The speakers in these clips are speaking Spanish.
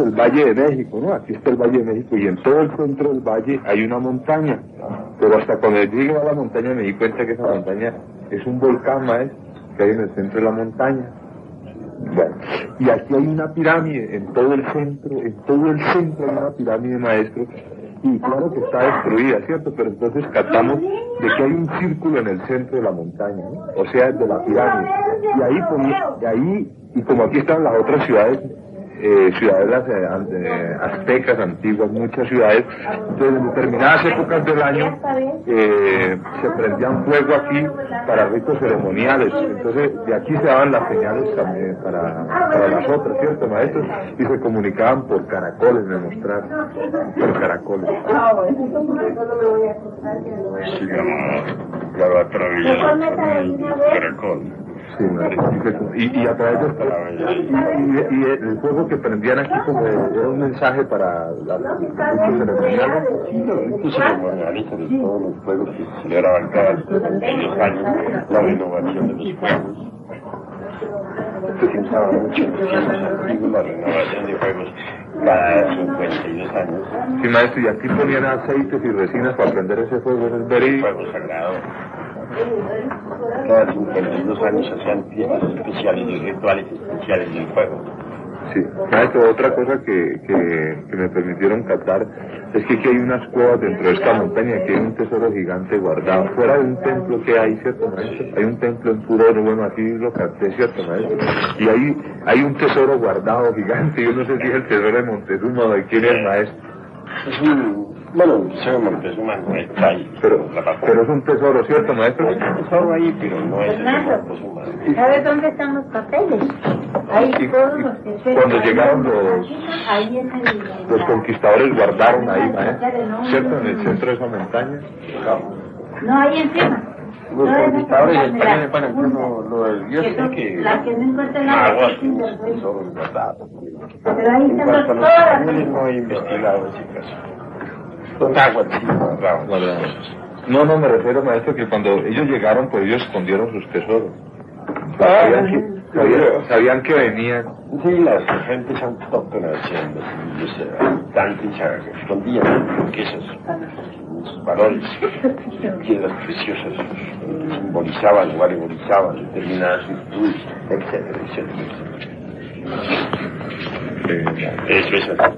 el Valle de México, ¿no? Aquí está el Valle de México y en todo el centro del valle hay una montaña. Pero hasta cuando llegué a la montaña me di cuenta que esa montaña es un volcán, maestro, que hay en el centro de la montaña. Bueno, y aquí hay una pirámide en todo el centro hay una pirámide, maestro, y claro que está destruida, ¿cierto? Pero entonces captamos de que hay un círculo en el centro de la montaña, ¿no? O sea, de la pirámide. Y ahí, y como aquí están las otras ciudades, aztecas antiguas, muchas ciudades, entonces en determinadas épocas del año se prendían fuego aquí para ritos ceremoniales, entonces de aquí se daban las señales también para las otras, ¿cierto, maestros? Y se comunicaban por caracoles, me mostraron, por caracoles. Sí, la caracol. Sí, y a través de y el fuego que prendían aquí como era un mensaje para los ritos ceremoniales. Sí, los ritos ceremoniales de todos los fuegos que se celebraban cada 22 años, la renovación de los fuegos. Se usaba mucho en los tiempos antiguos la renovación de fuegos cada 52 años. Sí, maestro, y aquí ponían aceites y resinas para prender ese fuego, ese es verídico. Fuego sagrado. Cada 52 años hacían fiestas especiales y rituales especiales del fuego. Sí, maestro, otra cosa que me permitieron captar es que aquí hay unas cuevas dentro de esta montaña, que hay un tesoro gigante guardado, fuera de un templo que hay, ¿cierto, maestro? Hay un templo en Puroro, bueno, así lo capté, ¿cierto, maestro? Y ahí hay un tesoro guardado gigante, yo no sé si es el tesoro de Montezuma o de quién es, maestro. Es bueno, se Montezuma no está ahí. Pero es un tesoro, ¿cierto, maestro? Hay un tesoro ahí, pero no es el de Montezuma. ¿Sabes dónde están los papeles? Ahí todos los que cuando llegaron los conquistadores guardaron ahí, maestro, ¿cierto? En el centro de esa montaña. No, ahí encima. Los conquistadores de España, bueno, lo del Dios es que... La que no encuentra la aguas, tesoros guardados. Pero ahí En están cuanto a los todas españoles no he investigado ese caso. Son aguas, sí, guardados. No, me refiero, maestro, que cuando ellos llegaron, pues ellos escondieron sus tesoros. Sabían que venían. Sí, las gentes autóctonas, los habitantes escondían riquezas, sus valores, piedras preciosas, simbolizaban o alegorizaban determinadas virtudes, etcétera, etcétera. Eso es así.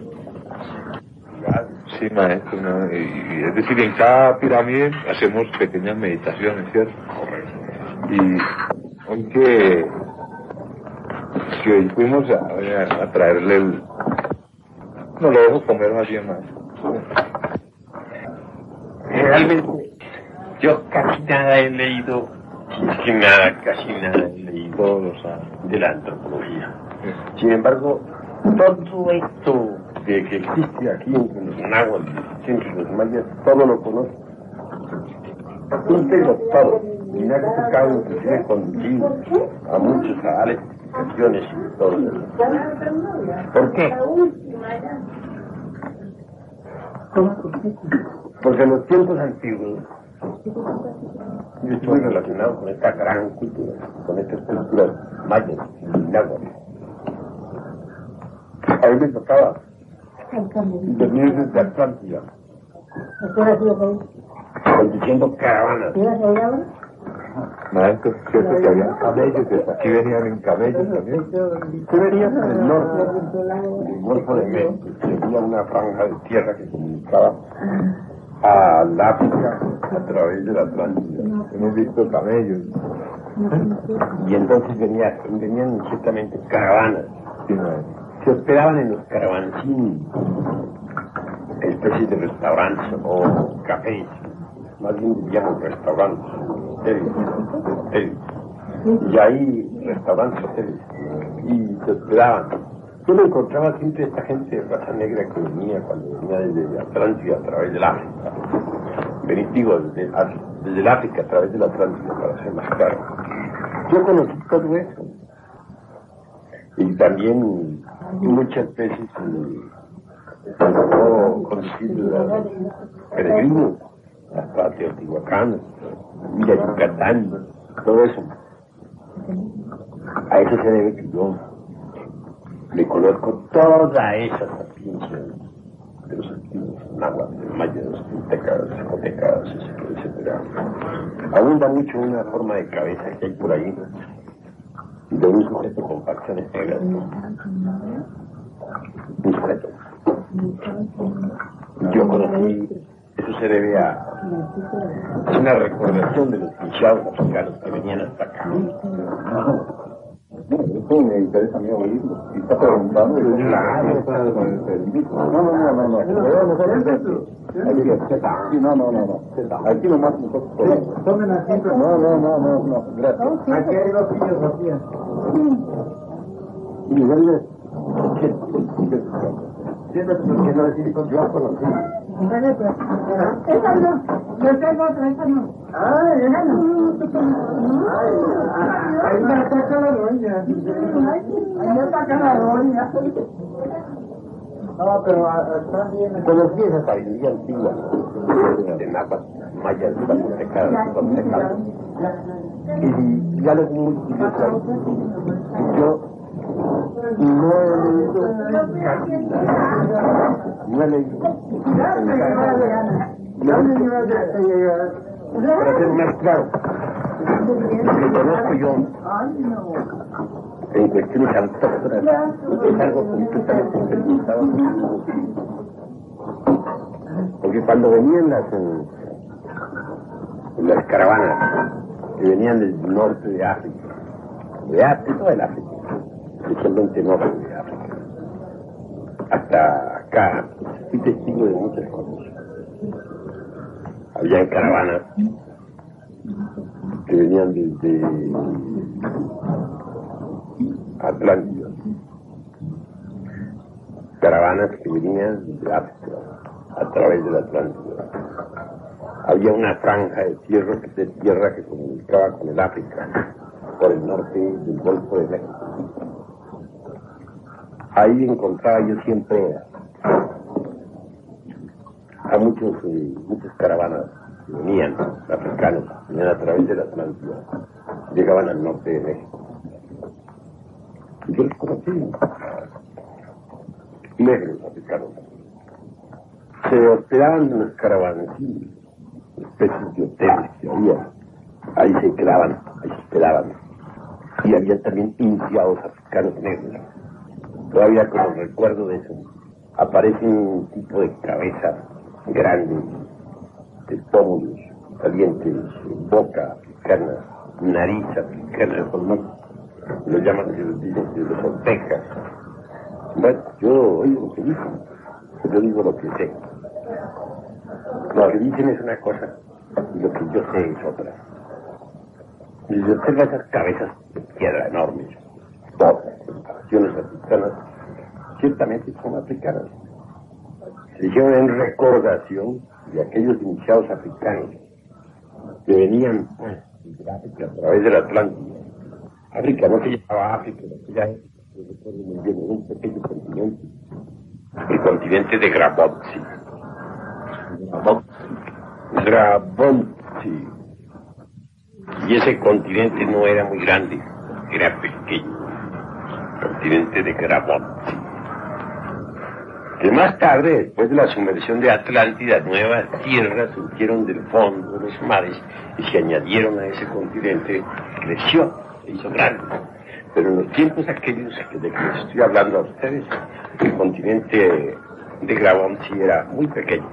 Sí, maestro, ¿no? Y es decir, en cada pirámide hacemos pequeñas meditaciones, ¿cierto? Correcto. Y aunque hoy fuimos a traerle el... No lo dejo comer más bien, maestro. Realmente, yo casi nada he leído, casi nada he leído de la antropología. Sin embargo, todo esto de que existe aquí en los náhuatl, en los mayas, todo lo conozco. Íntegro todo. Y me ha tocado inclusive conducir a muchos a explicaciones y todo eso. ¿Por qué? Porque en los tiempos antiguos yo estuve relacionado con esta gran cultura, con estas culturas mayas y náhuatl. A mí me tocaba venir desde Atlántida, conduciendo caravanas. Maestro, cierto que habían camellos, que aquí venían en camellos también. Se venían en el norte, del Golfo de México, que había una franja de tierra que comunicaba al África a través de la Atlántida. Hemos visto camellos. Y entonces venían ciertamente caravanas. Sí, maestro. Se hospedaban en los caravancines, especies de restaurantes o cafés, más bien diríamos restaurantes, hoteles. Y ahí restaurantes, hoteles, y se hospedaban. Yo me encontraba siempre esta gente de raza negra que venía cuando venía desde Atlántida a través del África. Digo, desde el África a través de la Atlántida, para ser más claro. Yo conocí todo eso. Y también muchas veces yo conducir peregrinos hasta Teotihuacán, ir a Yucatán, todo eso. A eso se debe que yo Le conozco toda esa sapiencia de los antiguos náhuatl, mayas, tecas, zapotecas, etcétera, etcétera. Abunda mucho una forma de cabeza que hay por ahí, de un sujeto con facciones negras. Un sujeto. Yo conocí, eso se debe a una recordación de los hinchados africanos que venían hasta acá. Eso me interesa a mí oírlo. Y está preguntando. Claro, con el permiso. No. Aquí nomás nosotros podemos. Tomen asiento. No. Gracias. Aquí hay dos filosofías. Y Miguel, Siéntate porque no decir con yo conocí. Esa no. Yo tengo otra, esa no. Ah, esa no. Ahí me ataca la doña. Ahí me ataca la doña. No, pero están bien. Conocí esa sabiduría antigua de náhuatl, mayas, zapotecas, y ya les muy curioso. Yo no he leído para ser más claro, lo que conozco yo en cuestiones autóctonas es algo completamente experimentado. Porque cuando venían las caravanas que venían del norte de África, de toda el África, especialmente norte de África, hasta acá, fui testigo de muchas cosas. Había caravanas que venían desde Atlántida, caravanas que venían desde África a través de la Atlántida. Había una franja de tierra que comunicaba con el África por el norte del Golfo de México. Ahí encontraba yo siempre a muchas caravanas que venían africanos, venían a través de la Atlántida, llegaban al norte de México. Y yo los conocí, negros africanos. Se hospedaban en las caravanas, especies de hoteles que había. Ahí se quedaban, ahí se hospedaban. Y había también indiados africanos negros. Todavía como recuerdo de eso, aparece un tipo de cabeza grande, de pómulos calientes, boca africana, nariz africana, lo llaman de los aztecas. Bueno, yo oigo lo que dicen, yo digo lo que sé. Lo que dicen es una cosa y lo que yo sé es otra. Y se observa esas cabezas de piedra enormes, todas las naciones africanas, ciertamente son africanas. Se hicieron en recordación de aquellos iniciados africanos que venían de África a través del Atlántico. África no se llamaba África, ya recuerdo muy bien, era un pequeño continente, el continente de Grabovci. Y ese continente no era muy grande, era pequeño, el continente de Grabovci. Que más tarde, después de la sumersión de Atlántida, nuevas tierras surgieron del fondo de los mares y se añadieron a ese continente, creció, se hizo grande. Pero en los tiempos aquellos de que les estoy hablando a ustedes, el continente de Grabovci era muy pequeño.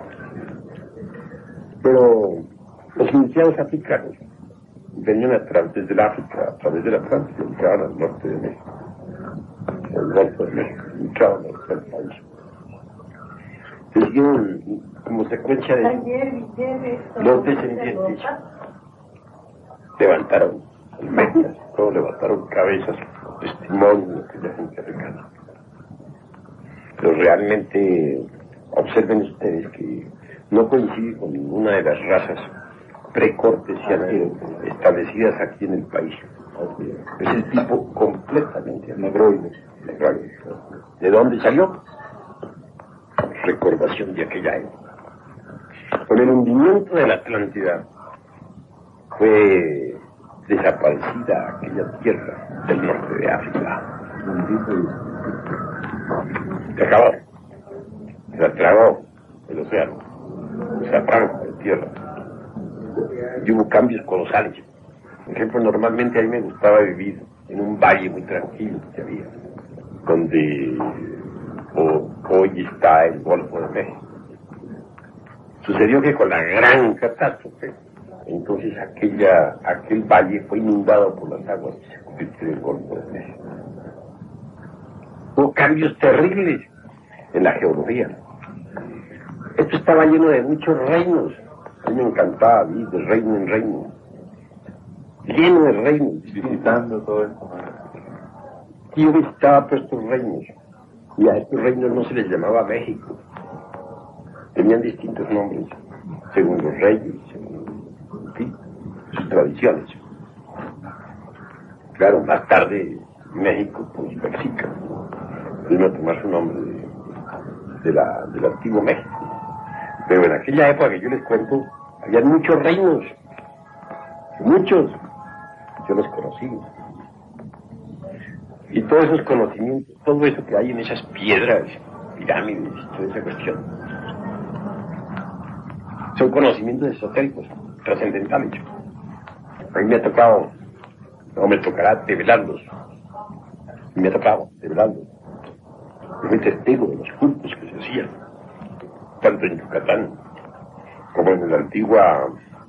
Pero los iniciados africanos venían desde el África, a través del Atlántico, entraban al norte de México, al Golfo de México, entraban al norte del país. Siguieron como secuencia de los descendientes, levantaron almejas, todos levantaron cabezas, testimonio de aquella gente africana. Pero realmente observen ustedes que no coincide con ninguna de las razas precortesianas establecidas aquí en el país. Es el tipo completamente negroide. ¿De dónde salió? Recordación de aquella época. Con el hundimiento de la Atlántida fue desaparecida aquella tierra del norte de África. Se acabó. Se la tragó el océano. Se apagó de tierra. Y hubo cambios colosales. Por ejemplo, normalmente a mí me gustaba vivir en un valle muy tranquilo que había, donde hoy está el Golfo de México. Sucedió que con la gran catástrofe, entonces aquel valle fue inundado por las aguas y se convirtió en el Golfo de México. Hubo cambios terribles en la geografía. Esto estaba lleno de muchos reinos. A mí me encantaba ir de reino en reino. Lleno de reinos. Visitando todo esto. Y yo visitaba todos estos reinos. Y a estos reinos no se les llamaba México. Tenían distintos nombres, según los reyes, según, en fin, sus tradiciones. Claro, más tarde México, pues Mexica, vino a tomar su nombre del antiguo México. Pero en aquella época que yo les cuento, había muchos reinos, muchos. Yo los conocí. Y todos esos conocimientos, todo eso que hay en esas piedras, pirámides, toda esa cuestión, son conocimientos esotéricos, trascendentales. A mí me ha tocado, o me tocará develarlos. Me ha tocado develarlos. Yo soy testigo de los cultos que se hacían, tanto en Yucatán como en la antigua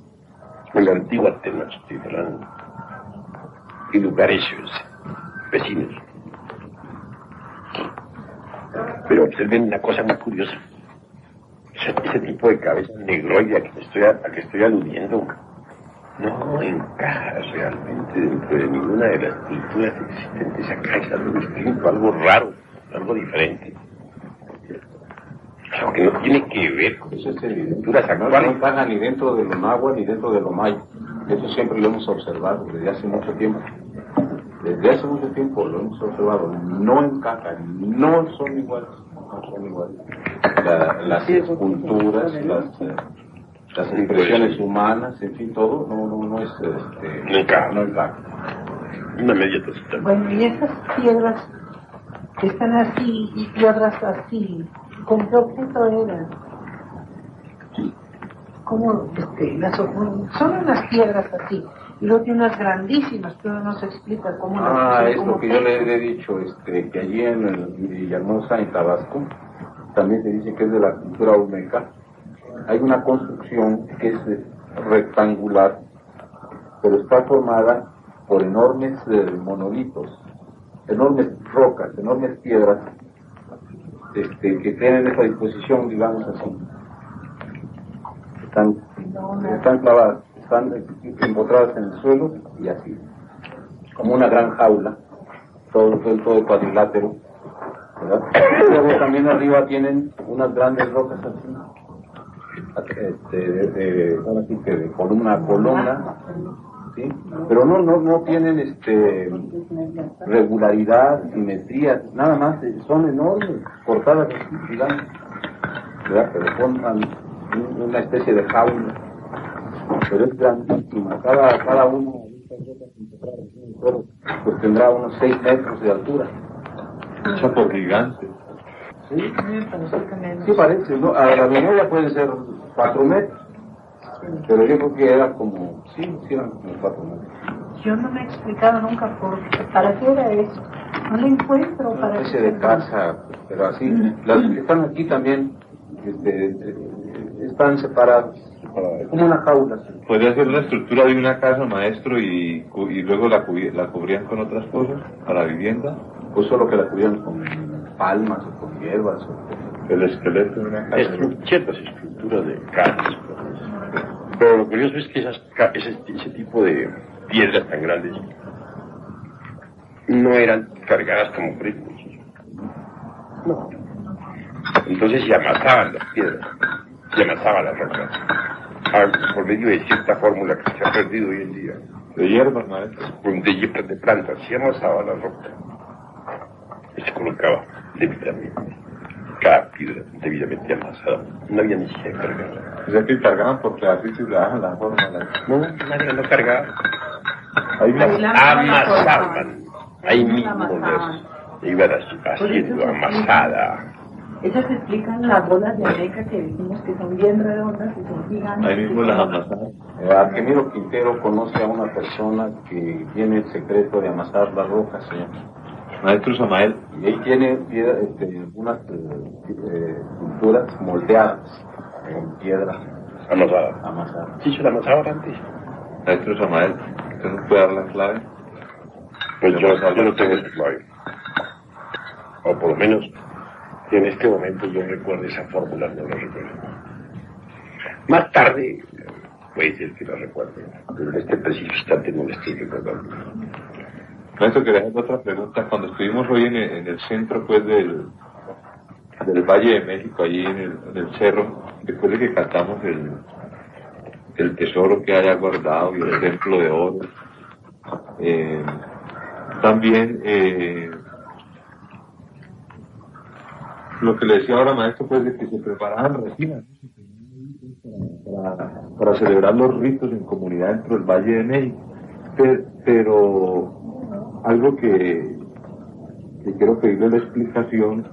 Tenochtitlán y lugares vecinos. Pero observen una cosa muy curiosa. Ese tipo de cabeza negroide a que estoy aludiendo no encaja realmente dentro de ninguna de las culturas existentes acá. Es algo distinto, algo raro, algo diferente. Algo que no tiene que ver con esas culturas actuales. No encaja ni dentro de lo náhuatl ni dentro de lo maya. Eso siempre lo hemos observado desde hace mucho tiempo. Desde hace mucho tiempo lo hemos observado. No encajan, no son iguales. No son iguales. Las culturas, las impresiones humanas, en fin, todo no es no encaja. No encaja. Una media tosita. Bueno, y esas piedras que están así y piedras así, ¿con qué objeto eran? ¿Cómo? Son unas piedras así, y luego tiene unas grandísimas, pero no se explica cómo las es lo que yo le he dicho, que allí en Villahermosa, en Tabasco, también se dice que es de la cultura olmeca. Hay una construcción que es rectangular, pero está formada por enormes monolitos, enormes rocas, enormes piedras, que tienen esa disposición, digamos así. Están clavadas, están empotradas en el suelo y así, como una gran jaula, todo cuadrilátero, ¿verdad? Y luego también arriba tienen unas grandes rocas así, ahora sí que de columna a columna, ¿sí? Pero no tienen regularidad, simetría, nada más, son enormes, cortadas así, gigantes, ¿verdad? Pero forman una especie de jaula, pero es grandísima. Cada una de estas rocas pues tendrá unos 6 metros de altura. Hecha por gigantes. Sí, parece, ¿no? A la memoria pueden ser 4 metros, pero yo creo que era como, sí eran como 4 metros. Yo no me he explicado nunca para qué era eso. No lo encuentro Una para especie de casa, pero así. Las que están aquí también están separadas, como una jaula. Podría ser la estructura de una casa, maestro, y luego la cubrían con otras cosas para vivienda. Pues solo que la cubrían con palmas o con hierbas. El esqueleto de una casa. Ciertas estructuras de casas. Pero lo curioso es que ese tipo de piedras tan grandes no eran cargadas como prismas. No. Entonces se amasaban las piedras, se amasaban las rocas, por medio de cierta fórmula que se ha perdido hoy en día. De hierbas, maestro. De plantas, se amasaba la roca y se colocaba debidamente, cada piedra debidamente amasada. No había ni siquiera cargada. O sea que cargaban porque así se daban la forma. No, nadie lo cargaba. Ahí las amasaban, ahí mismo iban haciendo amasada. Esas explican las bolas de areca que decimos que son bien redondas y son gigantes. Ahí mismo las amasadas. Arquimiro Quintero conoce a una persona que tiene el secreto de amasar las rocas, señor. Maestro Samael. Y ahí tiene unas pinturas moldeadas en piedra. Amasada. ¿Sí se la amasaban antes? Maestro Samael, ¿usted nos puede dar la clave? Pues yo no tengo la clave. O por lo menos, en este momento yo recuerdo esa fórmula, no la recuerdo. Más tarde, puede ser que la recuerde, pero en este preciso instante no la estoy recordando. Maestro, quería hacer otra pregunta. Cuando estuvimos hoy en el centro, pues, del Valle de México, allí en el cerro, después de que cantamos el tesoro que haya guardado y el templo de oro, también lo que le decía ahora, maestro, pues, de que se preparaban resinas para celebrar los ritos en comunidad dentro del Valle de México, pero algo que quiero pedirle la explicación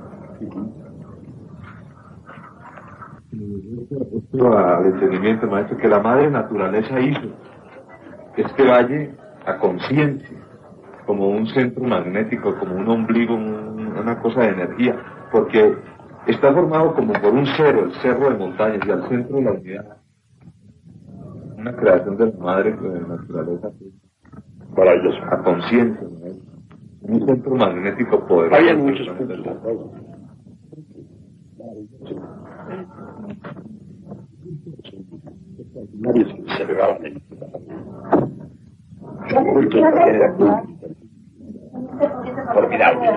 al entendimiento, maestro, que la madre naturaleza hizo este valle a conciencia, como un centro magnético, como un ombligo, una cosa de energía, porque está formado como por un cerro, el cerro de montañas, y al centro de la unidad, una creación de la madre naturaleza Maravilloso. a conciencia, ¿no? Un centro magnético poderoso. Había muchos puntos. Nadie se celebraba en él. Cultos también era formidable.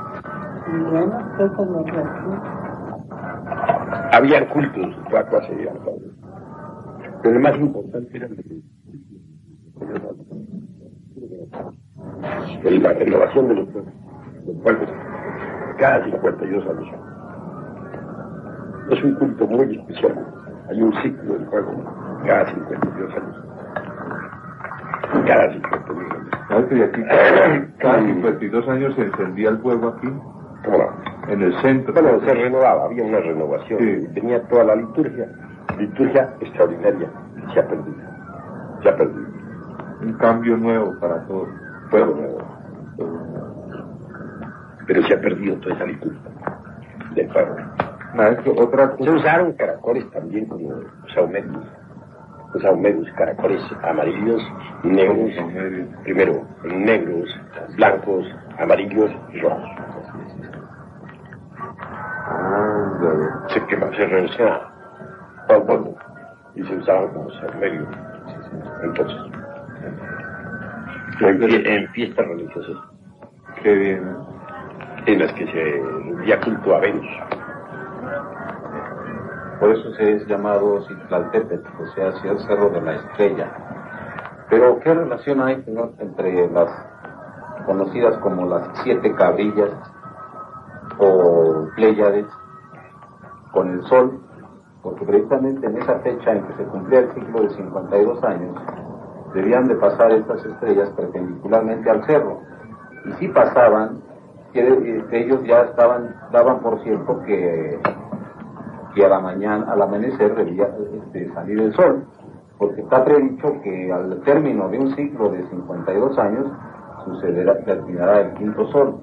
Habían cultos, Cuacua sería, pero el más importante era la renovación de los pueblos cada 52 años. Es un culto muy especial. Hay un ciclo del fuego cada 52 años. Cada 52 años. ¿Sabes que aquí cada 52 años se encendía el fuego aquí? ¿Cómo no? En el centro. Bueno, se renovaba, había una renovación. Sí. Tenía toda la liturgia extraordinaria. Se ha perdido. Se ha perdido. Un cambio nuevo para todos. Fuego nuevo. Pero se ha perdido toda esa liturgia del fuego. Maestro, otra Se cosa. usaron caracoles también como saumerios. Los saumerios, caracoles amarillos, negros, primero negros, blancos, amarillos y rojos. Se relacionaba todo el mundo y se usaban como saumerios. Entonces, en fiestas religiosas. Qué bien. En las que se rendía culto a Venus. Por eso se es llamado Citlaltépetl, o sea, el cerro de la estrella. Pero, ¿qué relación hay, señor, entre las conocidas como las 7 cabrillas o Pléyades con el sol? Porque precisamente en esa fecha en que se cumplía el ciclo de 52 años, debían de pasar estas estrellas perpendicularmente al cerro. Y si pasaban, ellos ya daban por cierto que al amanecer debía salir el sol, porque está predicho que al término de un ciclo de 52 años terminará el quinto sol.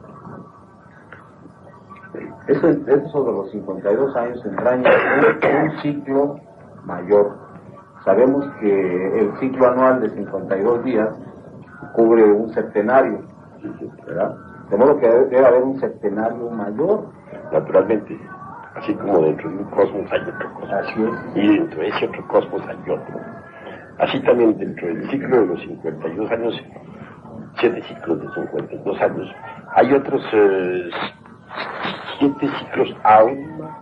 Eso de los 52 años entraña un ciclo mayor. Sabemos que el ciclo anual de 52 días cubre un septenario, ¿verdad? De modo que debe haber un septenario mayor. Naturalmente. Así como dentro de un cosmos hay otro cosmos. Así es. Y dentro de ese otro cosmos hay otro. Así también dentro del ciclo de los 52 años, 7 ciclos de 52 años, hay otros 7 ciclos aún más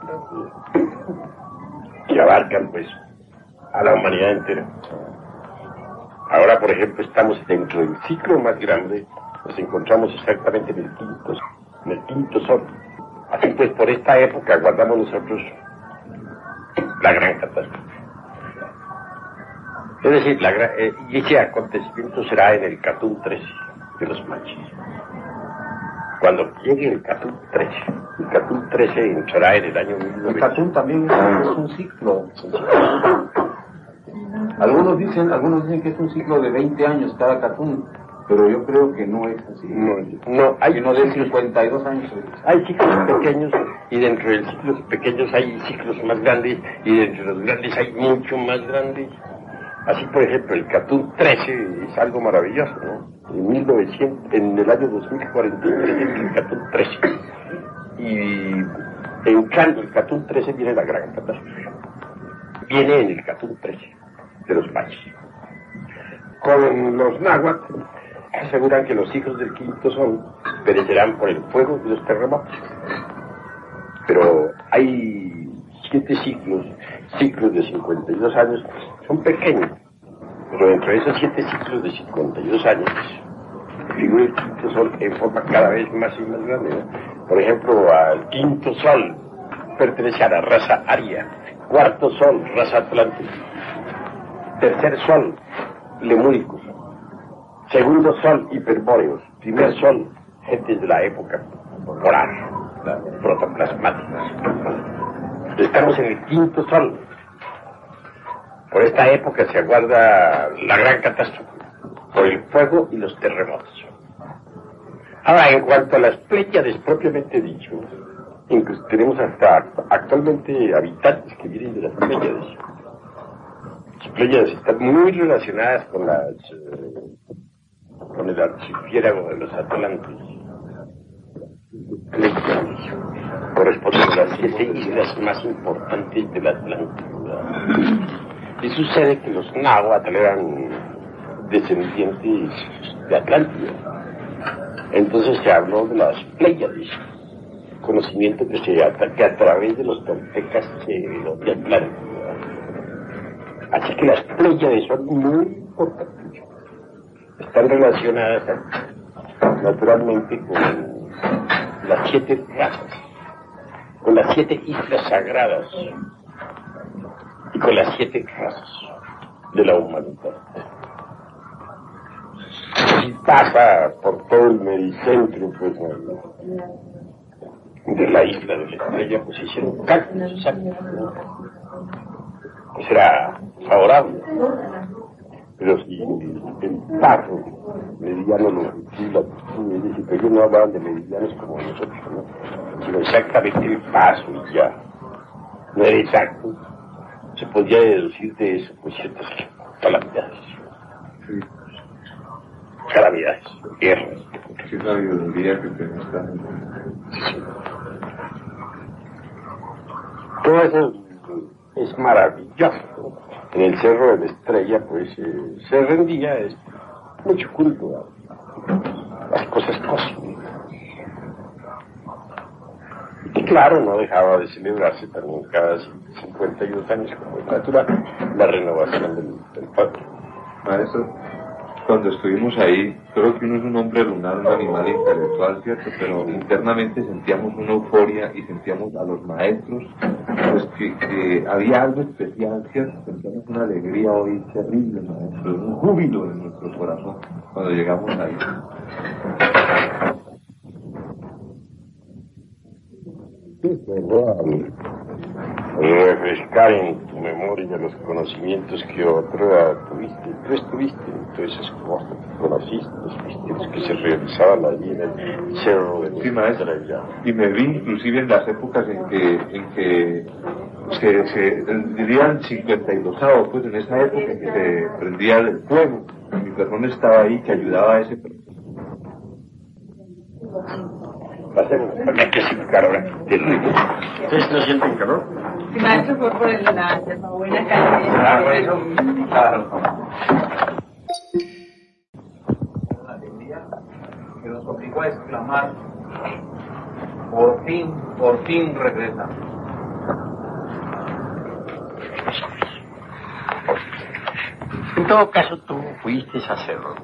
que abarcan pues a la humanidad entera. Ahora, por ejemplo, estamos dentro del ciclo más grande, nos encontramos exactamente en el quinto sol. Así pues, por esta época guardamos nosotros la gran catástrofe. Es decir, y ese acontecimiento será en el Catún 13 de los Machis. Cuando llegue el Catún 13, el Catún 13 entrará en el año 1900. El Catún también es un ciclo. Algunos dicen que es un ciclo de 20 años cada Catún, pero yo creo que no es así. No, hay sino de 52 años. Hay ciclos pequeños, y dentro de los ciclos pequeños hay ciclos más grandes, y dentro de los grandes hay mucho más grandes. Así, por ejemplo, el Catún 13 es algo maravilloso, ¿no? En el año 2043 es el Catún 13. Y en cambio, el Catún 13 viene la gran catástrofe. Viene en el Catún 13 de los valles. Con los náhuatl aseguran que los hijos del quinto sol perecerán por el fuego y los terremotos. Pero hay 7 ciclos de 52 años, son pequeños, pero dentro de esos 7 ciclos de 52 años figura el quinto sol en forma cada vez más y más grande, ¿no? Por ejemplo, al quinto sol pertenece a la raza aria, cuarto sol, raza atlántica, tercer sol, lemúricos, segundo sol, hiperbóreos, primer sol, gentes de la época polar, protoplasmáticos. Estamos en el quinto sol. Por esta época se aguarda la gran catástrofe, por el fuego y los terremotos. Ahora, en cuanto a las Pléyades propiamente dicho, incluso tenemos hasta actualmente habitantes que vienen de las Pléyades. Las Pléyades están muy relacionadas con el archipiélago de los Atlantes. Pléyades corresponden a las 7 islas más importantes de la Atlántida. Y sucede que los náhuatl eran descendientes de Atlántida. Entonces se habló de las Pléyades, conocimiento que a través de los toltecas se heredó de Atlántida. Así que las Pléyades son muy importantes. Están relacionadas naturalmente con las 7 razas, con las 7 islas sagradas y con las 7 razas de la humanidad. Si pasa por todo el mericentro, pues, de la isla de la Estrella, pues hicieron cálculos exactos, ¿no? Pues era favorable. Pero si el paso meridiano longitud, pero ellos no hablaban de meridianos como nosotros, ¿no? Sino exactamente el paso y ya. No era exacto. Se podía deducir de eso, pues, ciertas calamidades. Sí. Calamidades, guerras. Sí, la biología que tenemos. Todo eso es maravilloso. En el Cerro de la Estrella, pues, se rendía mucho culto a las cosas cósmicas. Y claro, no dejaba de celebrarse también cada 52 años, como es natural, la renovación del pueblo. Maestro, cuando estuvimos ahí, creo que uno es un hombre lunar, un animal intelectual, ¿cierto? Pero internamente sentíamos una euforia y sentíamos a los maestros, pues que había algo especial, ¿cierto? Sentíamos una alegría hoy terrible, maestro, un júbilo en nuestro corazón cuando llegamos ahí. Refrescar en tu memoria los conocimientos que otra tuviste. Tú estuviste en todas esas cosas que conociste, los misterios que se realizaban allí en el cerro de sí, maestro. Y me vi inclusive en las épocas en que se dirían 52, pues en esa época en que se prendía el fuego. Mi persona estaba ahí que ayudaba a ese proceso. Pasemos, acá que hace calor. ¿Ustedes no sienten calor? Si maestro fue por la buena calidad. Por eso, claro. Una alegría que nos obligó a exclamar, por fin regresa. En todo caso, tú fuiste sacerdote,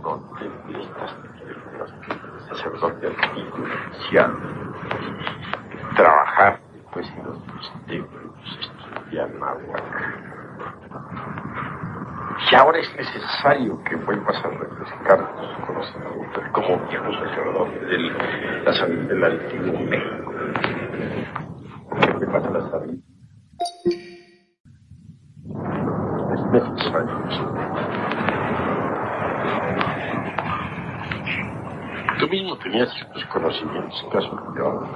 sacerdote artificial, trabajar pues en los templos, estudiar náhuatl. Y ahora es necesario que vuelvas a refrescar tus conocimientos como viejo sacerdote de la sabiduría del antiguo México. Que vuelvas a la sabiduría. Es necesario. Tú mismo tenías ciertos conocimientos que has olvidado.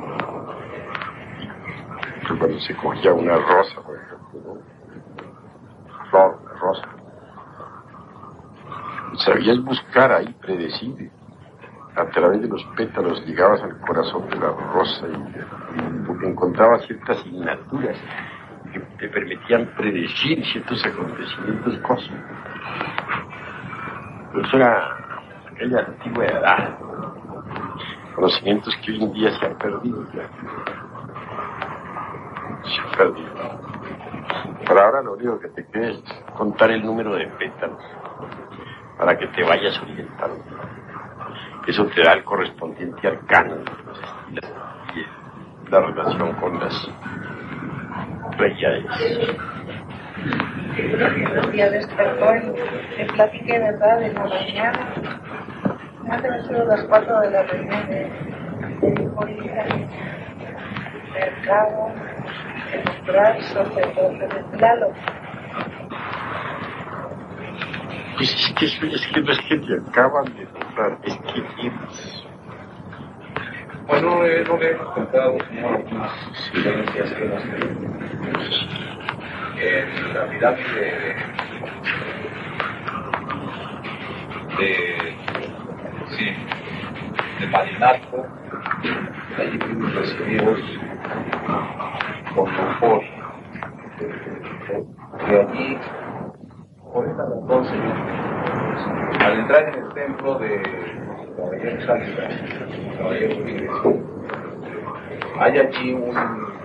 Que cuando se cogía una rosa, por ejemplo, ¿no? Flor, una rosa. Sabías buscar ahí, predecir. A través de los pétalos llegabas al corazón de la rosa y encontrabas ciertas asignaturas que te permitían predecir ciertos acontecimientos cósmicos. Eso era aquella antigüedad. Conocimientos que hoy en día se han perdido. Se han perdido. Por ahora lo único que te queda es contar el número de pétalos para que te vayas orientando. Eso te da el correspondiente arcano y la relación con las reyes. Un día despertó en platiqué, ¿verdad?, de la mañana. Ya deben ser las 4 de la mañana. Dijo, hija, mercado, encontrar sacerdote de Tlaloc. Pues es que no es que te acaban de nombrar, es que tienes. Bueno, no le hemos contado algunas vivencias que hemos tenido en la pirámide de Marinato. Allí fuimos recibidos con confort. Y allí, por esta razón, Señor, al entrar en el templo de Caballero Sálida, Caballero Pires, hay allí un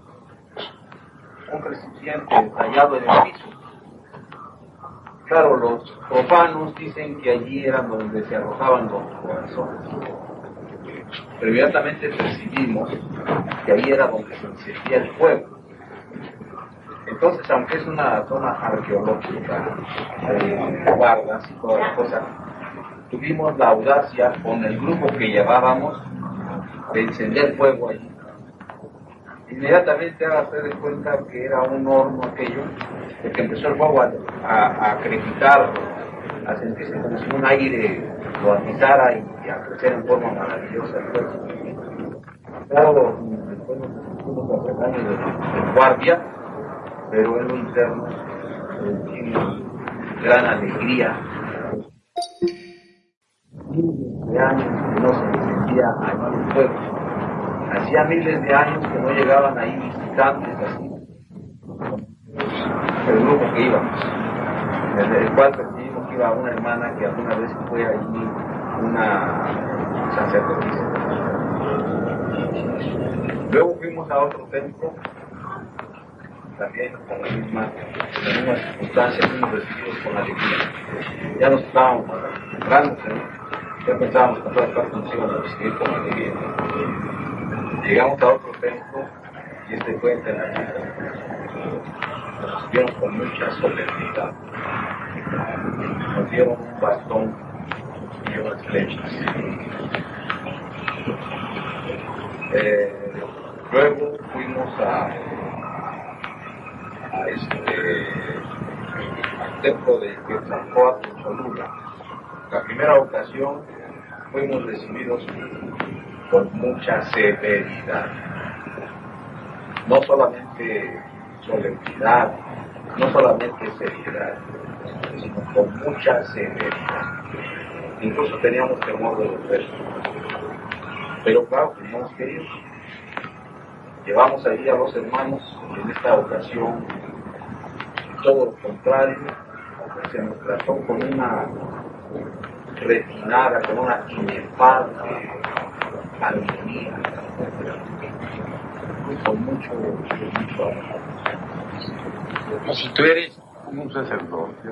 recipiente tallado en el piso. Claro, los profanos dicen que allí era donde se arrojaban los corazones. Pero inmediatamente percibimos que ahí era donde se encendía el fuego. Entonces, aunque es una zona arqueológica, guardas y todas las cosas, tuvimos la audacia con el grupo que llevábamos de encender fuego allí. Inmediatamente hágase de cuenta que era un horno aquello, porque empezó el fuego a crepitar, a sentirse como si un aire lo agitara y a crecer en forma maravillosa. Claro, después nos sentimos a regaño del guardia, pero en lo interno sentimos gran alegría. De años que no se encendía allí el fuego. Hacía miles de años que no llegaban ahí visitantes así. El grupo que íbamos, desde el cual percibimos que iba una hermana que alguna vez fue allí una sacerdotisa. Luego fuimos a otro templo, también con las mismas circunstancias, fuimos recibidos con alegría. Ya nos estábamos acostumbrando, ya pensábamos que todas partes nos iban a recibir con alegría. Llegamos a otro templo y este cuenta en la vida. Nos recibieron con mucha solemnidad. Nos dieron un bastón y unas flechas. Luego fuimos al templo de Quetzalcóatl en Cholula. La primera ocasión fuimos recibidos con mucha severidad, no solamente solemnidad, no solamente seriedad, sino con mucha severidad. Incluso teníamos temor de los versos, pero claro, teníamos que ir. Llevamos allí a los hermanos, en esta ocasión todo lo contrario, se nos trató con una refinada, con una inefable alegría, con mucho amor. Si tú eres un sacerdote,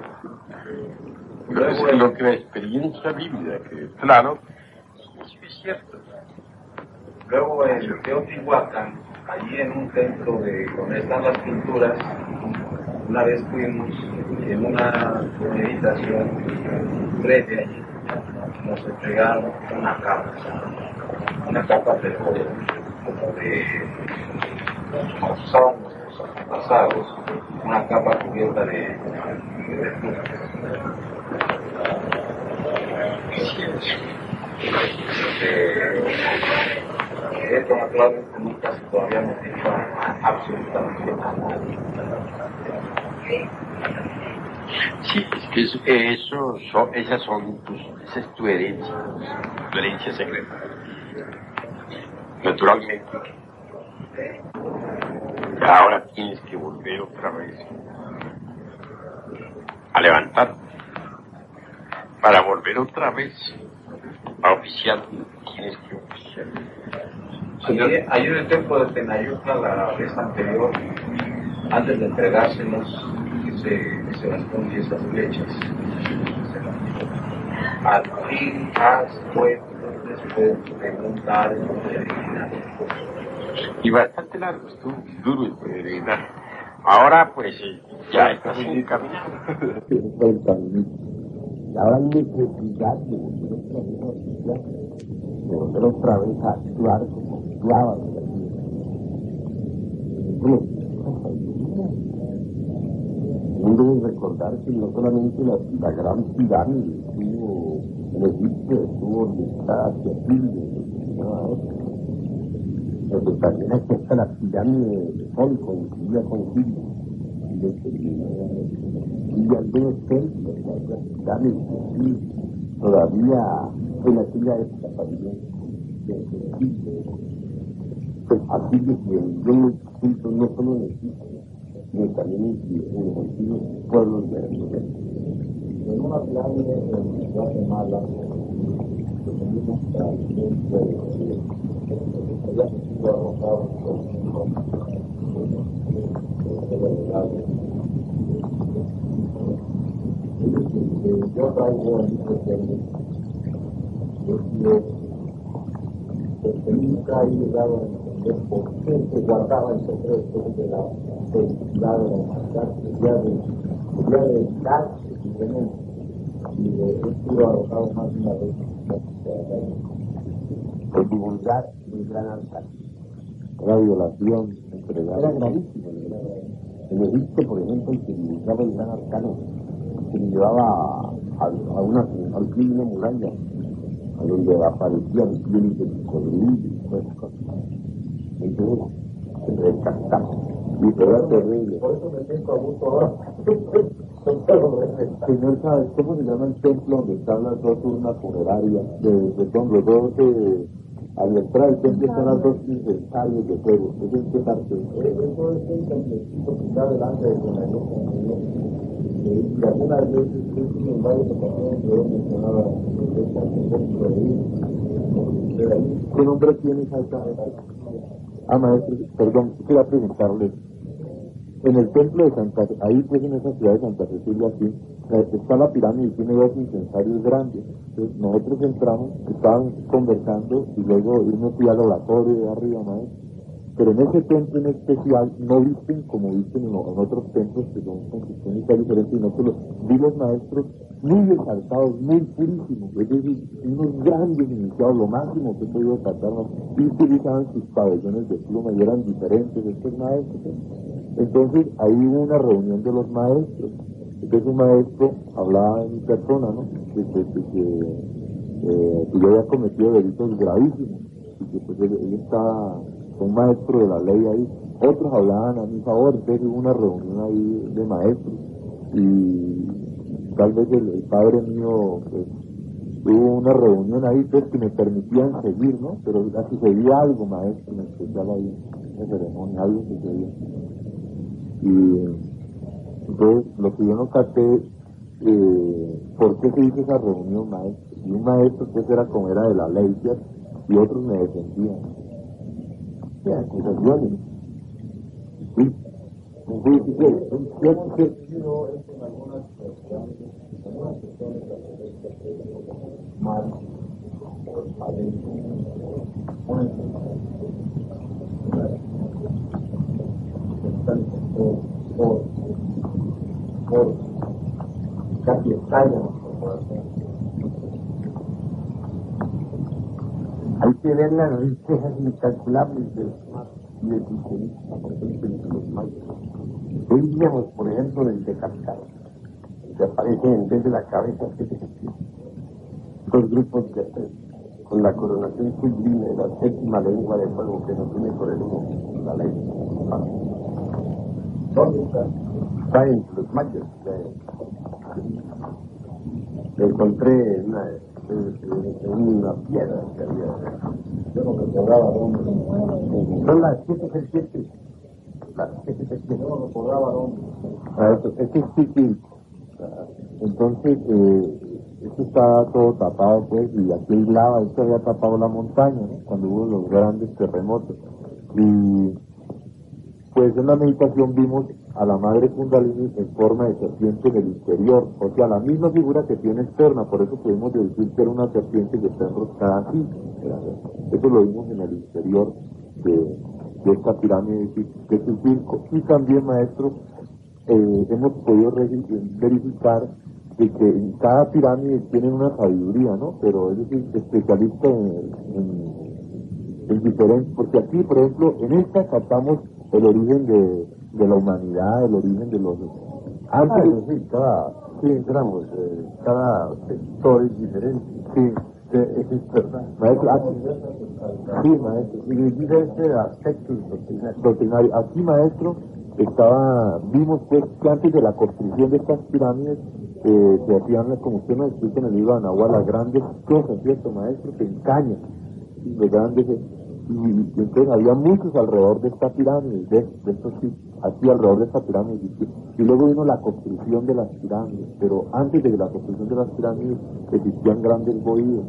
lo que la experiencia vívida, que claro, eso es cierto. Luego en Teotihuacán, allí en un templo donde están las pinturas, Una vez fuimos en una meditación breve allí, nos entregaron una capa pero como de como usaban nuestros antepasados, una capa cubierta de frutas. Esto naturalmente nunca todavía no se hizo absolutamente nada. Sí, es que esa es tu herencia secreta. Naturalmente. Ahora tienes que volver otra vez a levantar. Para volver otra vez a oficiar, tienes que oficiar. Ahí en el templo de Tenayuca, la vez anterior, antes de entregárselos, se las pone esas flechas. Abrir, después preguntar, y bastante largo, estuvo duro el peregrinar. Ahora pues ya estás en camino. Y ahora hay necesidad de volver otra vez a actuar como actuaba. Debe recordar que no solamente la gran pirámide estuvo en Egipto, estuvo donde está hacia pero también está la pirámide de Sol, coincidía con Gilda, y algunos templos, las pirámides aquí, todavía en aquella época también de Egipto. Pues así que yo me siento no solo en Egipto, sino también en los antiguos pueblos de Venezuela. En una pirámide en Guatemala, yo traigo en mi presente que nunca he llegado a entender por qué se guardaba el secreto de la felicidad de la humanidad, el día de cárcel y de esto arrojado más de una vez por divulgar el gran altar. La violación era gravísima. En Egipto, por ejemplo, el que divulgaba el gran arcano se llevaba al pie de una muralla, a donde aparecían pieles de cocodrilo y todas esas cosas. Entonces, se rescataba. Y era terrible. Por eso me siento a gusto ahora. Señor, ¿sabes cómo se llama el templo donde están las dos urnas funerarias? Al entrar al templo están las dos incensarios de fuego. ¿Eso es qué parte? Eso es el templecito que está delante de la iglesia. Y algunas veces, en varias ocasiones, yo mencionaba ¿qué nombre tiene esa casa? Maestro, perdón, quería preguntarle. En el templo de Santa, ahí pues en esa ciudad de Santa Cecilia, aquí, está la pirámide y tiene dos incensarios grandes. Entonces nosotros entramos, estaban conversando y luego yo me fui al oratorio de arriba, maestro. Pero en ese templo en especial no visten como visten en otros templos que son construcciones diferentes, sino que vi los maestros muy exaltados, muy purísimos, es decir, unos grandes iniciados, lo máximo que he podido tratarnos, y utilizaban sus pabellones de pluma y eran diferentes estos maestros. Entonces ahí hubo una reunión de los maestros. Entonces un maestro hablaba en mi persona, ¿no? Que yo había cometido delitos gravísimos y que pues él estaba un maestro de la ley ahí. Otros hablaban a mi favor. Entonces hubo una reunión ahí de maestros y tal vez el padre mío pues, hubo una reunión ahí pues que me permitían seguir, ¿no? Pero así seguía algo, maestro, en especial ahí en ceremonia, algo que seguía. Y entonces lo que yo no capté, ¿por qué se hizo esa reunión, maestro? Y un maestro pues era como era de la ley, ¿cierto? Y otros me defendían. ¿Qué acusaciones? Sí. Cierto que en algunas cuestiones mal por casi estallan. Hay que ver las riquezas incalculables del mar y del cristianismo, por ejemplo, entre los mayas. Hoy veíamos, por ejemplo, el decapitado, que aparece en vez de la cabeza 7 pies. Dos grupos de tres, con la coronación sublime de la 7ª lengua de fuego que nos une por el humo, la ley. ¿Dónde está? Está entre los mayas. Lo encontré en una piedra que había. Yo no recordaba dónde. Son las 7 serpientes. Las 7 serpientes. Yo no recordaba dónde. Este es Piquil. Entonces, esto está todo tapado, pues, y aquí hay lava. Esto había tapado la montaña, ¿no? Cuando hubo los grandes terremotos. Y pues en la meditación vimos a la madre Kundalini en forma de serpiente en el interior, o sea, la misma figura que tiene externa, por eso pudimos decir que era una serpiente que está enroscada aquí. Eso lo vimos en el interior de esta pirámide de su circo. Y también, maestro, hemos podido verificar de que en cada pirámide tienen una sabiduría, ¿no? Pero es decir, especialista en diferentes, porque aquí, por ejemplo, en esta captamos el origen de la humanidad, el origen de los... Sí, cada sector es diferente. Sí, eso es verdad. Maestro, aquí, sí, maestro, y diferentes aspectos doctrinarios. Aquí, maestro, vimos pues que antes de la construcción de estas pirámides se hacían, como usted nos explica en el libro de Anahuac, las grandes cosas, ¿cierto, maestro? Que encañan, los grandes... Y entonces había muchos alrededor de esta pirámide, de estos sí, aquí alrededor de esta pirámide. Y luego vino la construcción de las pirámides, pero antes de la construcción de las pirámides existían grandes bohíos.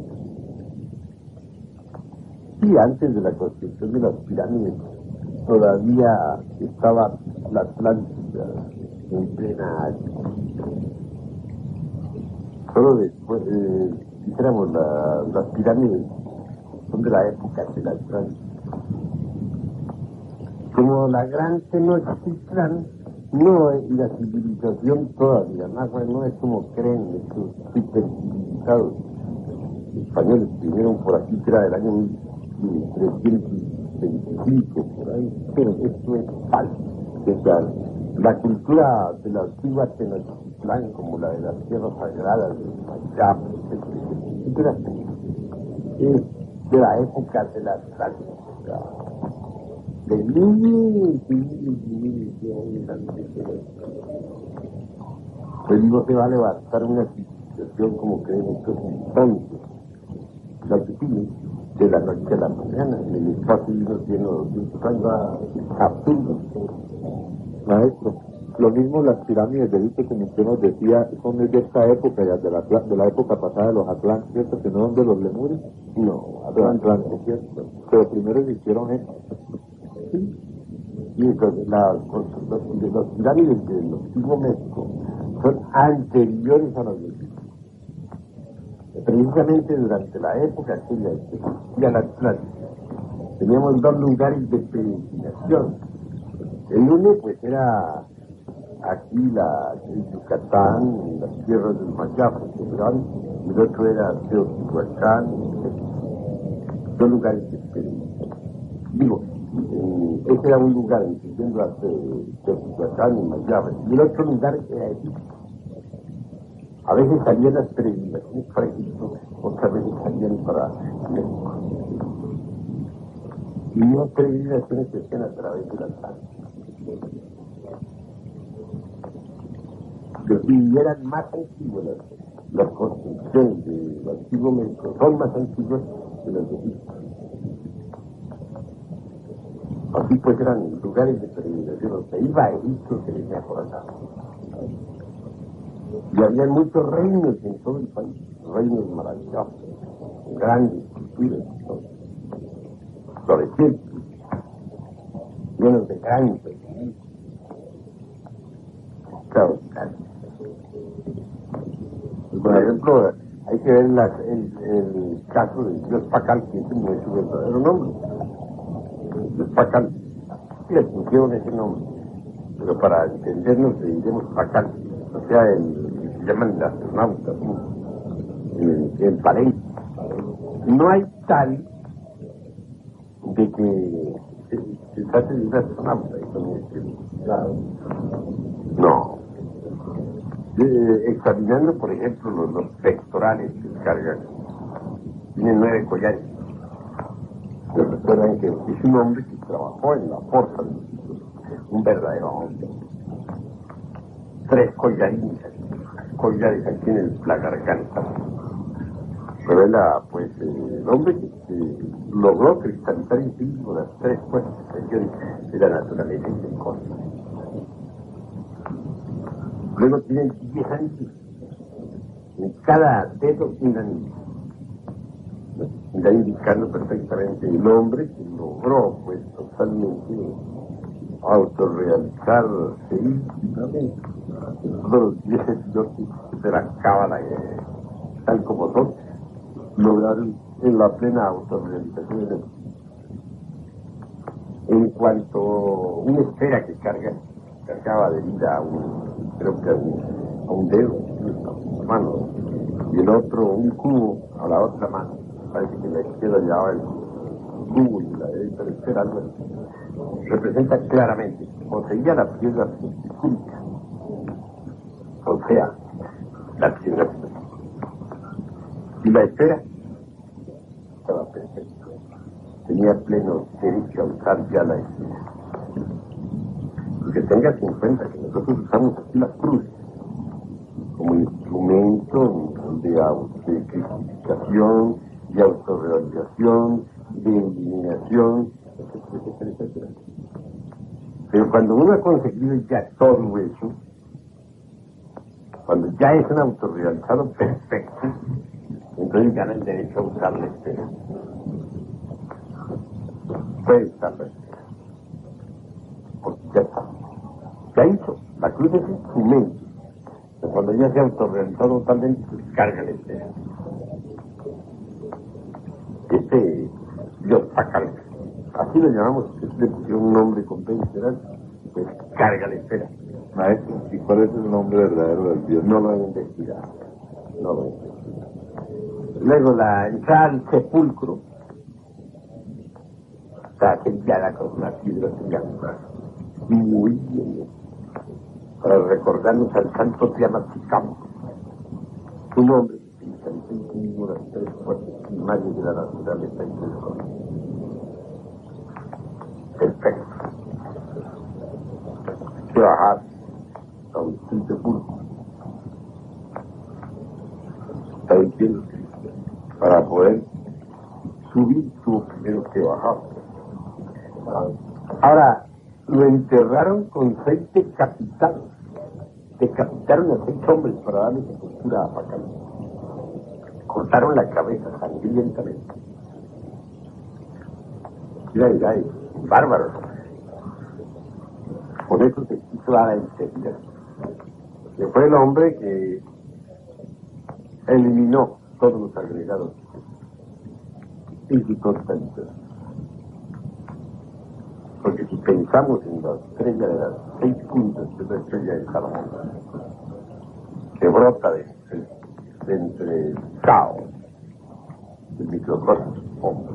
Sí, antes de la construcción de las pirámides todavía estaba la Atlántida en plena... Solo después, dijéramos, las pirámides son de la época de la Atlántida. Como la gran Tenochtitlán, no, y la civilización todavía, no es como creen estos supercivilizados españoles que vinieron por aquí, que era del año 1325, por ahí, pero esto es falso. O sea, la cultura de la antigua Tenochtitlán, como la de las tierras sagradas, de Mayap, etcétera, es de la época de la Atlántida, de miles de años antes. Pues no se va a levantar una civilización como creen estos instantes, la que tiene de la noche a la mañana, en el espacio de unos 100 o 200 años, absurdo. Maestro, lo mismo las pirámides de Egipto, como usted nos decía, son de esta época, ya de la época pasada de los Atlantes, ¿cierto? Que no son de los lemures. No, Atlantes, ¿cierto? Pero primero se hicieron esto. Sí. Y entonces las pirámides de los Antiguo México son anteriores a los egipcios. Precisamente durante la época aquella que existía la Atlántida, teníamos dos lugares de peregrinación. El uno, pues, era aquí el Yucatán, las tierras del Mayap, y el otro era Teotihuacán, dos lugares de peregrinación. Digo, ese era un lugar, incluyendo a Teotihuacán y Mayap, y el otro lugar era Egipto. A veces salían las peregrinaciones para Egipto, otras veces salían para México. Y las peregrinaciones se hacían a través de la Atlántida. Y eran más antiguas las construcciones del Antiguo México, son más antiguas que las de Egipto. Así pues eran lugares de peregrinación, se iba a Egipto, se venía por acá. Y había muchos reinos en todo el país, reinos maravillosos, grandes culturas, florecientes, llenos de grandes. Claro. Por ejemplo, hay que ver el caso del dios Pacal, que ese no es su verdadero nombre. El dios Pacal, le pusieron ese nombre, pero para entendernos le diremos Pacal. o sea, se llaman el astronauta, el paréntesis. No hay tal de que se trate de un astronauta. Claro. No. Examinando, por ejemplo, los pectorales que cargan, tienen 9 collares. Se recuerdan que es un hombre que trabajó en la fuerza, un verdadero hombre. 3 collares aquí en el la garganta. Revela, pues, el hombre que logró cristalizar en sí mismo las 3 fuerzas de la naturaleza y del cosmos. Luego tienen 10 años en cada dedo un anillo. Está indicando perfectamente el hombre que logró, pues, totalmente autorrealizarse íntimamente. Todos los 10 estudiantes de la cábala, tal como son, lograron en la plena autorrealización de Dios. En cuanto a una esfera que cargaba de vida a un dedo, a una mano, y el otro un cubo a la otra mano. Parece que la izquierda llevaba el cubo y la derecha la esfera, algo así. Representa claramente, poseía la piedra pública, o sea, la piedra pública. Y la esfera estaba perfecta. Tenía pleno derecho a usar ya la esfera. Porque tengas en cuenta que nosotros usamos aquí la cruz como instrumento de cristificación, de autorrealización, de eliminación, etc. Pero cuando uno ha conseguido ya todo eso, cuando ya es un autorrealizado perfecto, entonces gana el derecho a usar la esfera. Puede estar perfecto. Porque ya está. Ya hizo. La cruz es instrumento. Pero cuando ya se ha autorrealizado totalmente, se carga la esfera. Dios Pacal, así lo llamamos, le pusieron un nombre convencional, pues carga la esfera. Maestro, ¿y cuál es el nombre verdadero del Dios? No lo he investigado. Luego la entrada al sepulcro está sellada con una piedra triangular. Muy bien. Para recordarnos al santo Tiamaticamo, un hombre que cristalizó en sí mismo las 3 fuerzas primarias de la naturaleza y del cosmos. Perfecto. Hay que bajar a un sepulcro. Está diciendo para poder subir tuvo primero que bajar. Ahora, lo enterraron con 6 decapitados. Decapitaron a 6 hombres para darle sepultura a Pacal. Cortaron la cabeza sangrientamente. Mira, bárbaros. Por eso se quiso dar a entender que fue el hombre que eliminó todos los agregados en su totalidad. Porque si pensamos en la estrella de las 6 puntas, que es la estrella de Salomón, que brota de entre el caos, el microcosmos, hombre.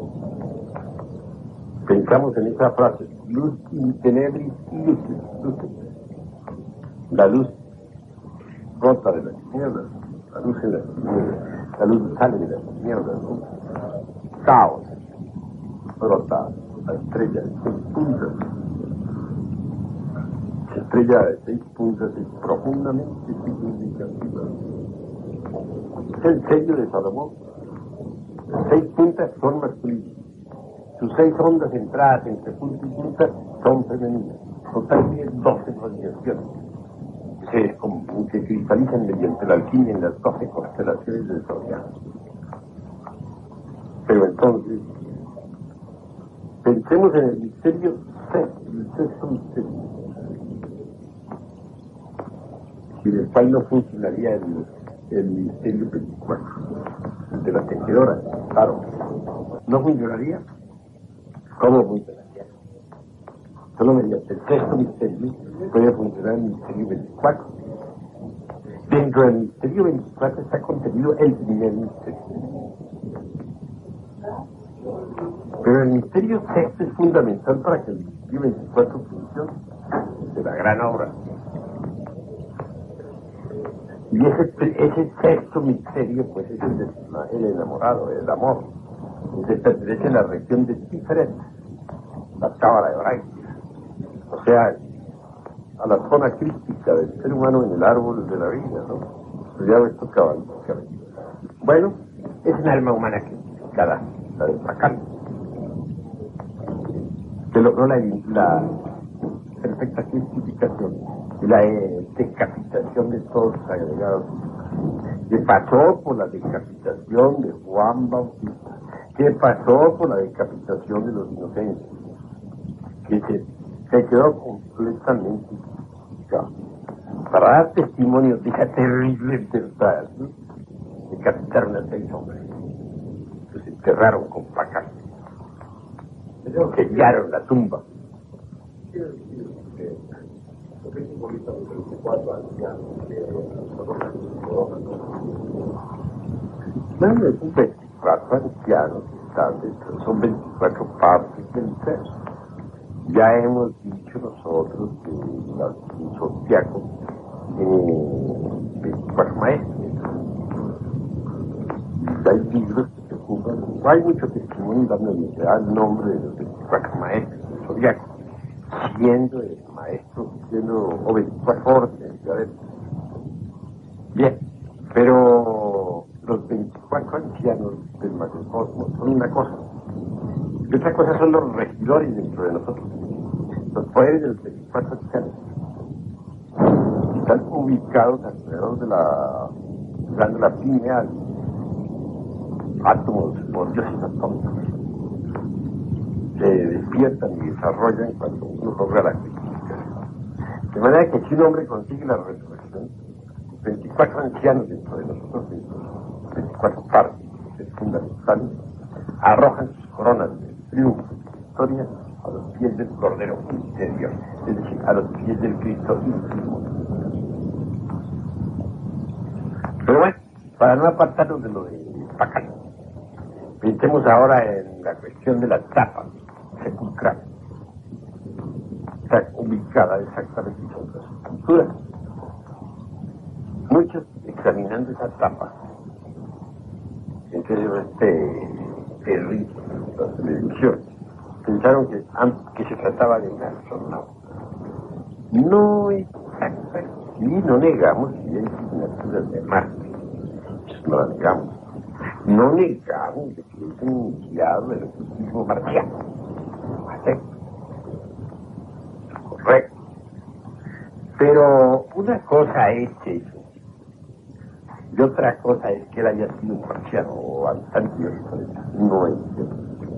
Pensamos en esa frase, luz in tenebris lucis. La luz brota de las tinieblas, la luz en las tinieblas, la luz sale de las tinieblas, ¿no? Caos, brota la estrella de 6 puntas. La estrella de 6 puntas es profundamente significativa. Es el sello de Salomón. Las 6 puntas son masculinas. Sus 6 ondas entradas entre punta y punta son femeninas. Total tiene 12 radiaciones. Que cristalizan mediante la alquimia en las 12 constelaciones del zodiaco. Pero entonces, pensemos en el misterio el sexto misterio. Sin el cual no funcionaría el misterio 24, el de la tejedora, claro. ¿No funcionaría? ¿Cómo funcionaría? Solo mediante el sexto misterio puede funcionar el misterio 24. Dentro del misterio 24 está contenido el primer misterio. Pero el misterio sexto es fundamental para que el misterio 24 funcione, de la gran obra. Y ese sexto misterio, pues, es el enamorado, el amor. Se pertenece a la región de Tiferet, la cámara hebraica. O sea, a la zona crística del ser humano en el árbol de la vida, ¿no? Estudiado esto cabalísticamente. Bueno, es un alma humana cristificada, la de Pacal. Se logró la perfecta cristificación y la decapitación de todos los agregados. Que pasó por la decapitación de Juan Bautista, que pasó por la decapitación de los inocentes, que se quedó completamente cristificado. Para dar testimonio de esa terrible verdad, ¿no? Decapitaron a 6 hombres, los enterraron con Pacal, sellaron la tumba. Bueno, es un 24 ancianos que están dentro, son 24 partes del ser. Ya hemos dicho nosotros que en Santiago 24 maestros. Hay libros que se ocupan, hay mucho testimonio dando el nombre de los 24 maestros del Zodiaco, siendo el maestro, o 24 órdenes, ya ves. Bien, pero los 24 ancianos del macrocosmos son una cosa, y otra cosa son los regidores dentro de nosotros, los poderes de los 24 ancianos. Están ubicados alrededor de la glándula pineal, átomos borgiosos atómicos se despiertan y desarrollan cuando uno logra la cristificación. De manera que si un hombre consigue la resurrección, 24 ancianos dentro de nosotros, 24 partes fundamentales, arrojan sus coronas de triunfo y victoria a los pies del Cordero interior, es decir, a los pies del Cristo íntimo. Pero bueno, para no apartarnos de lo de Pacal, pensemos ahora en la cuestión de la tapa sepulcral. Está ubicada exactamente sobre la sepultura. Muchos, examinando esa tapa, entre terrible, la televisión, pensaron que se trataba de un astronauta. No exactamente, y no negamos que hay signaturas de Marte, no la negamos. No negamos que es un guiado del ocultismo marciano. Acepto. Correcto. Pero una cosa es eso, y otra cosa es que él haya sido un marciano o habitante. No es eso.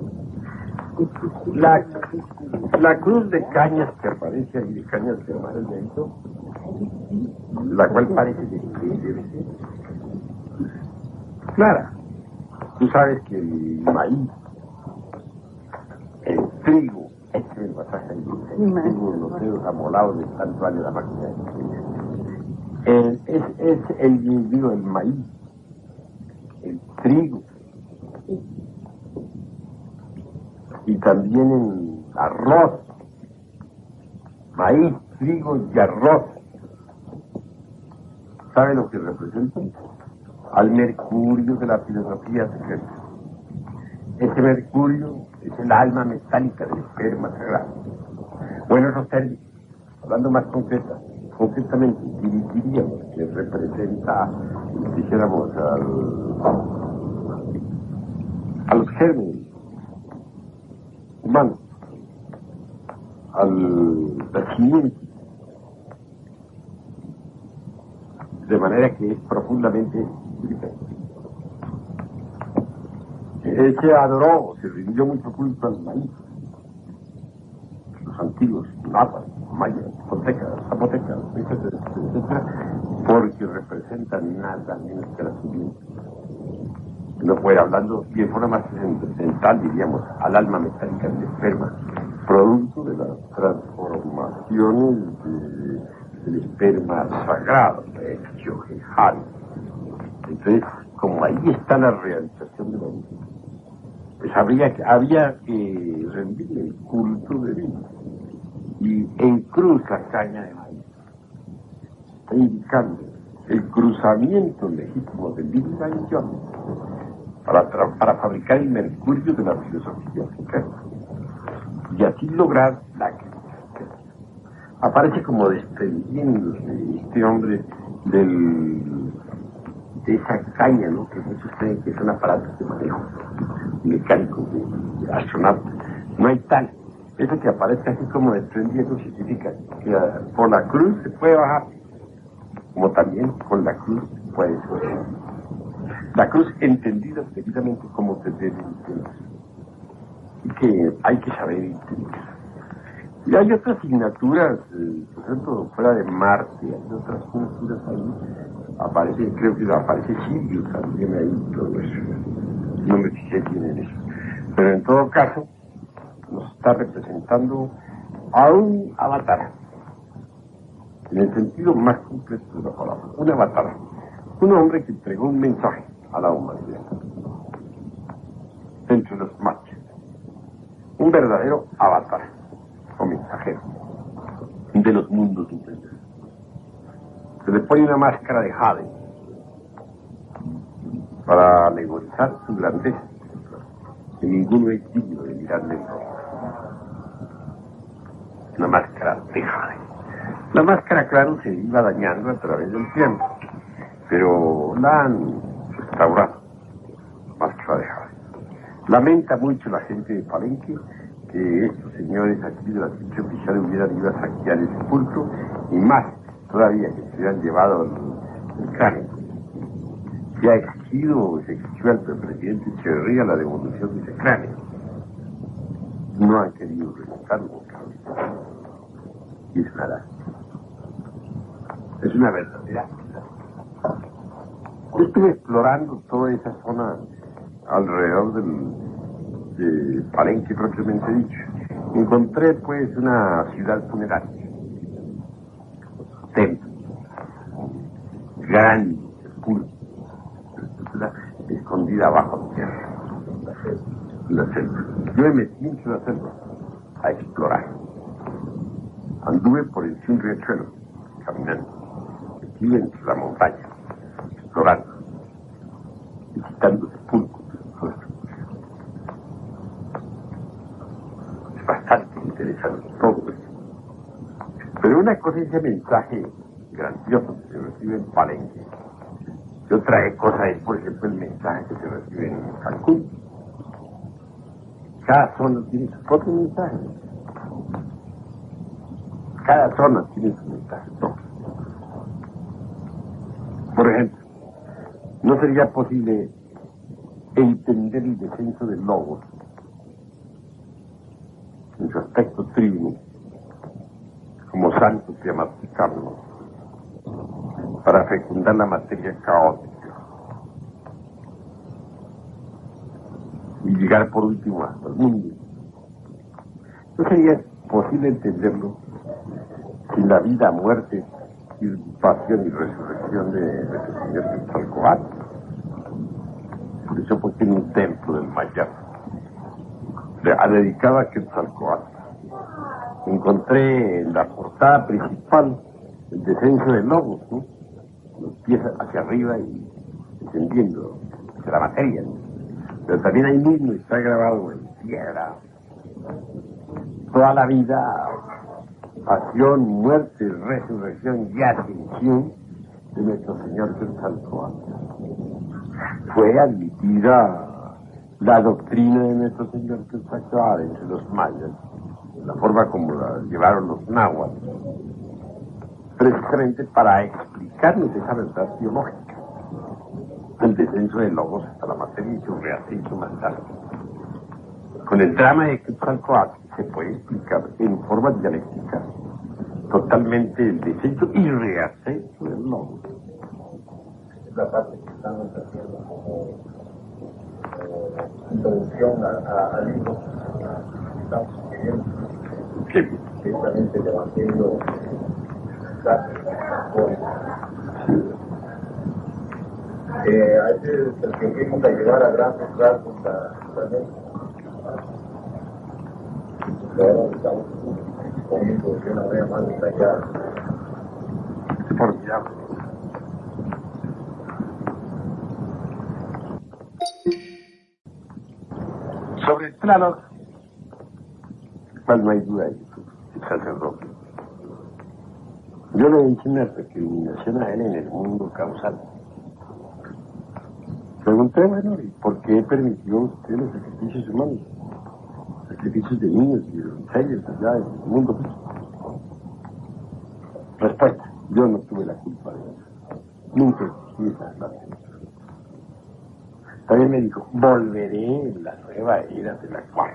La cruz de cañas que aparece ahí, de cañas de mar dentro, la cual parece de que debe ser clara. Tú sabes que el maíz, el trigo, este es el pasaje ahí, el trigo, los dedos amolados de tanto año la máquina de escribir. Es el maíz, el trigo, y también el arroz, maíz, trigo y arroz. ¿Sabe lo que representan? Al mercurio de la filosofía secreta. Ese mercurio es el alma metálica del esperma sagrado. Bueno, esos términos, hablando más concretamente, diríamos que representa, dijéramos, a los gérmenes humanos, al nacimiento, de manera que es profundamente se adoró, se rindió mucho culto al maíz. Los antiguos nahuas, mayas, zapotecas, etcétera, porque representan nada menos que la simiente. No fue hablando de forma más trascendental, diríamos, al alma metálica del esperma, producto de las transformaciones del esperma sagrado, hecho Jade. Entonces, como ahí está la realización de la vida, pues había que rendirle el culto de vida. Y en cruz la caña de maíz está indicando el cruzamiento legítimo de Lin y John para fabricar el mercurio de la filosofía africana y así lograr la crítica. Aparece como desprendiéndose este hombre de esa caña, ¿no? Que muchos creen que son aparatos de manejo mecánicos de astronautas. No hay tal. Eso que aparece así como desprendiendo significa que por la cruz se puede bajar, como también con la cruz se puede subir. La cruz entendida debidamente como se debe entender. Y que hay que saber entender. Y hay otras asignaturas, por ejemplo, fuera de Marte, hay otras asignaturas ahí. Creo que aparece Sirius también ahí, todo eso. No me fijé bien en eso. Pero en todo caso, nos está representando a un avatar. En el sentido más completo de la palabra. Un avatar. Un hombre que entregó un mensaje a la humanidad. Entre los machos. Un verdadero avatar. O mensajero. De los mundos inferiores. Se le pone una máscara de jade para alegorizar su grandeza, que ninguno es digno de mirarle el rostro. Una máscara de jade. La máscara, claro, se iba dañando a través del tiempo, pero la han restaurado. Máscara de jade. Lamenta mucho la gente de Palenque que estos señores aquí de la sección oficial hubieran ido a saquear el sepulcro y más todavía que se hubieran llevado el cráneo. Se ha exigido al presidente Echeverría la devolución de ese cráneo. No han querido revocarlo. Y es una lástima. Es una verdadera. Yo estuve explorando toda esa zona alrededor de Palenque propiamente dicho. Encontré pues una ciudad funeraria. Templo, grande, puro, escondida bajo la tierra, la selva. Yo me metí en la selva a explorar. Anduve por el un riachuelo, caminando, metido entre la montaña, explorando, visitando sepulcros. Es bastante interesante todo esto. Pero una cosa es ese mensaje grandioso que se recibe en Palenque. Y otra cosa es, por ejemplo, el mensaje que se recibe en Cancún. Cada zona tiene su propio mensaje. Cada zona tiene su mensaje propio. Por ejemplo, no sería posible entender el descenso del Logos en su aspecto trino como santos y amaticarlos para fecundar la materia caótica y llegar por último hasta el mundo. No sería posible entenderlo sin la vida, muerte, y pasión y resurrección de nuestro Señor Quetzalcóatl. Por eso pues tiene un templo del Mayar dedicado a Quetzalcóatl. Encontré en la portada principal el descenso de Logos, ¿no? Los pies hacia arriba y descendiendo hacia la materia, ¿no? Pero también ahí mismo está grabado en piedra toda la vida, pasión, muerte, resurrección y ascensión de nuestro Señor Quetzalcóatl. Fue admitida la doctrina de nuestro Señor Quetzalcóatl entre los mayas, la forma como la llevaron los náhuatl, precisamente para explicarnos esa verdad biológica, el descenso de Logos hasta la materia y su reascenso más tarde. Con el drama de Quetzalcóatl se puede explicar en forma dialéctica totalmente el descenso y reascenso del Logos. Es la parte que estamos haciendo como introducción al libro que estamos escribiendo. Precisamente el Evangelio A ese es el que fuimos a llevar a grandes rasgos a México. Ahora estamos poniendo que una vez más está ya formidable. Sobre el plano, no hay duda de Jesús, el sacerdote. Yo le hice una recriminación a él en el mundo causal. Pregunté, bueno, ¿y por qué permitió usted los sacrificios humanos? Sacrificios de niños y de doncellas allá en el mundo físico. Respuesta, yo no tuve la culpa de eso. Nunca exigí esa clase. También me dijo, volveré en la nueva era de la cual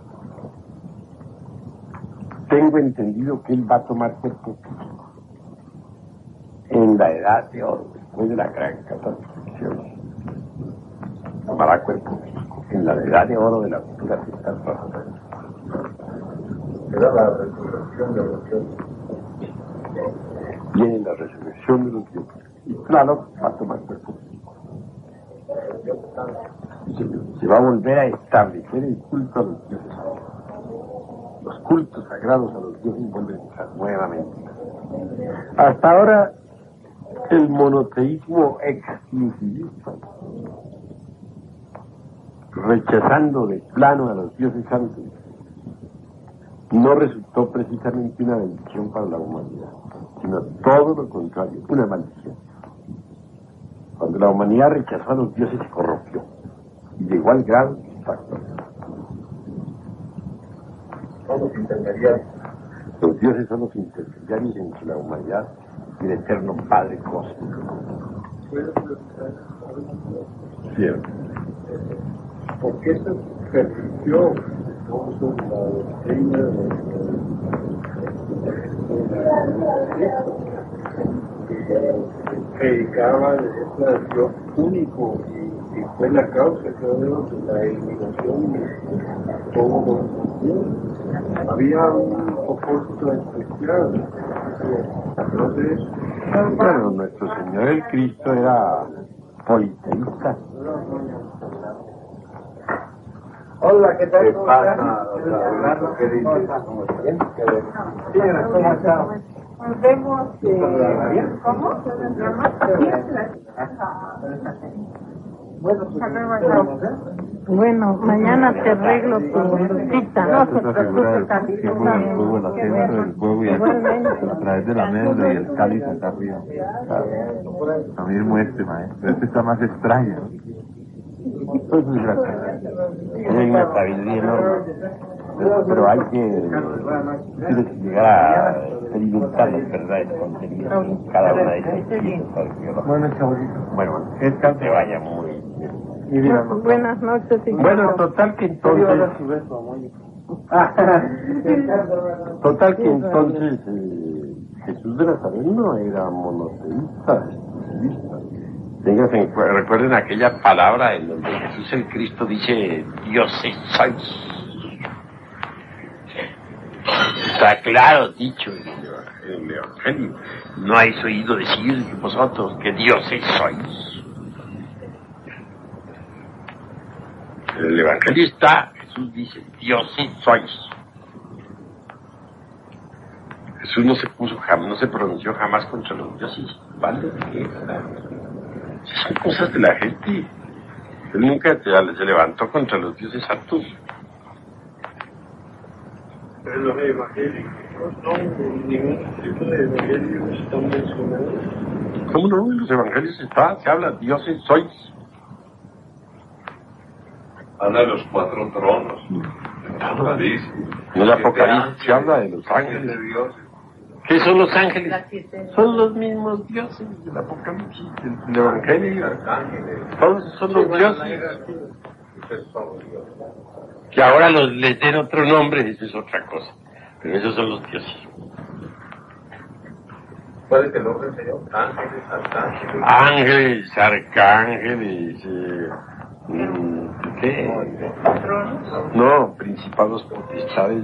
tengo entendido que él va a tomar cuerpo físico en la edad de oro, después de la gran catástrofe. Tomará cuerpo físico en la edad de oro de la cultura fiscal. Será la resurrección de los dioses. Viene la resurrección de los dioses. Y claro, va a tomar cuerpo físico. Se va a volver a establecer el culto a los dioses. Los cultos sagrados a los dioses vuelven a estar nuevamente. Hasta ahora, el monoteísmo exclusivista, rechazando de plano a los dioses santos, no resultó precisamente una bendición para la humanidad, sino todo lo contrario, una maldición. Cuando la humanidad rechazó a los dioses se corrompió, y de igual grado impactó. Todos intermediarios. Los dioses son los intermediarios entre la humanidad y el eterno Padre Cósmico. Cierto. ¿Por qué se permitió la doctrina que predicaba de ese Dios único y fue la causa, creo, de la eliminación de todos los dioses? Había un propósito especial. Entonces, bueno, nuestro Señor el Cristo era politeísta. Hola, ¿qué tal? ¿Cómo están? ¿Qué dices? ¿Cómo están? Nos vemos, ¿cómo? Bueno, mañana te arreglo tu cita. No se preocupe, que ponga el fuego, el acento del fuego y a través de la mesa y el cáliz acá arriba. A mí muestre, maestro. Este está más extraño. Pues es gracias. Hay una sabiduría enorme. Pero hay que llegar a experimentar las verdades contenidas en cada una de esas cosas. Bueno, bueno, que te vaya muy bien. Buenas noches. Bueno, total que entonces... Total que entonces Jesús de Nazaret no era monoteísta, exclusivista. Recuerden aquella palabra en donde Jesús el Cristo dice, dioses sois. Está claro dicho en el Evangelio. No habéis oído decir vosotros que dioses sois. En el Evangelio está, Jesús dice, dioses sois. Jesús no se puso jamás, no se pronunció jamás contra los dioses, ¿vale? Esas son cosas de la gente. Él nunca se levantó contra los dioses santos. Pero los evangélicos no, ningún tipo de evangelios están mencionados. ¿Cómo no? En los evangelios se habla, dioses sois. Habla de los 4 tronos. En el Apocalipsis se habla de los ángeles. ¿Qué son los ángeles? Son los mismos dioses del Apocalipsis, del Evangelio. Todos son los dioses. Que ahora les den otro nombre, eso es otra cosa. Pero esos son los dioses. ¿Cuál es el nombre, señor? Ángeles, arcángeles. Ángeles, arcángeles, ¿qué? No, principados, potestades,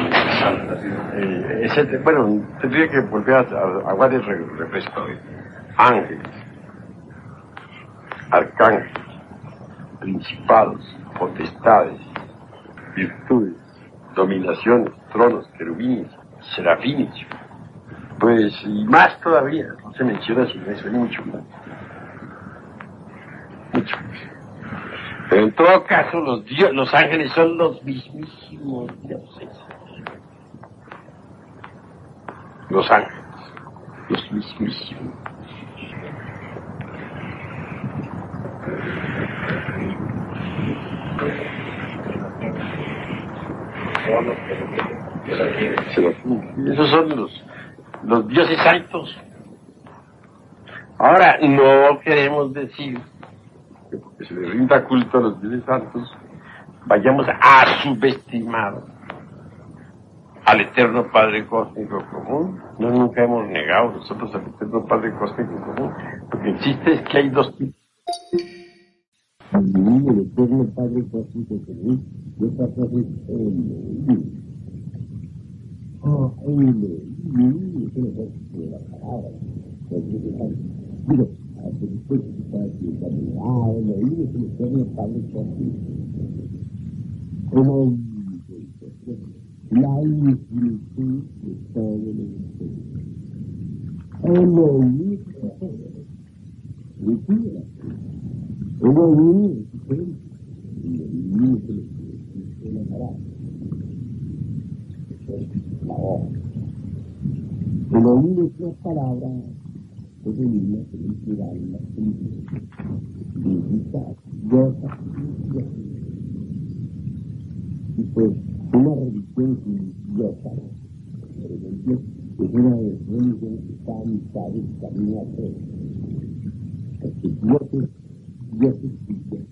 virtudes, bueno, tendría que volver a aguardar el refresco. ángeles, arcángeles, principados, potestades, virtudes, dominaciones, tronos, querubines, serafines, pues, y más todavía, no se menciona sino eso, hay mucho más. Mucho. Pero en todo caso, los ángeles son los mismísimos dioses. Los ángeles, los mismísimos. Esos son los dioses santos. Ahora, no queremos decir que porque se le rinda culto a los dioses santos, vayamos a subestimar al eterno Padre Cósmico Común. No, nunca hemos negado nosotros al eterno Padre Cósmico Común. Lo que existe es que hay dos tipos. El eterno Padre Cósmico Común, esta frase es la palabra. Digo, después el eterno Padre Cósmico. La infinitud de todo el el oído es una palabra que es una felicidad, una felicidad, y pues una religión religiosa, por ejemplo, es una religión que está a mitad del camino a tres. Porque Dios existe.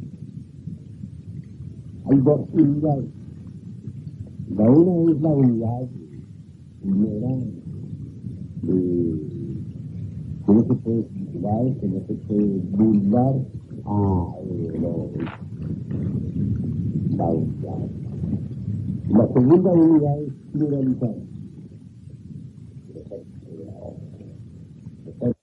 Hay dos unidades. La una es la unidad primera que no se puede criticar, que no se puede burlar la unidad. La segunda unidad es pluralizar.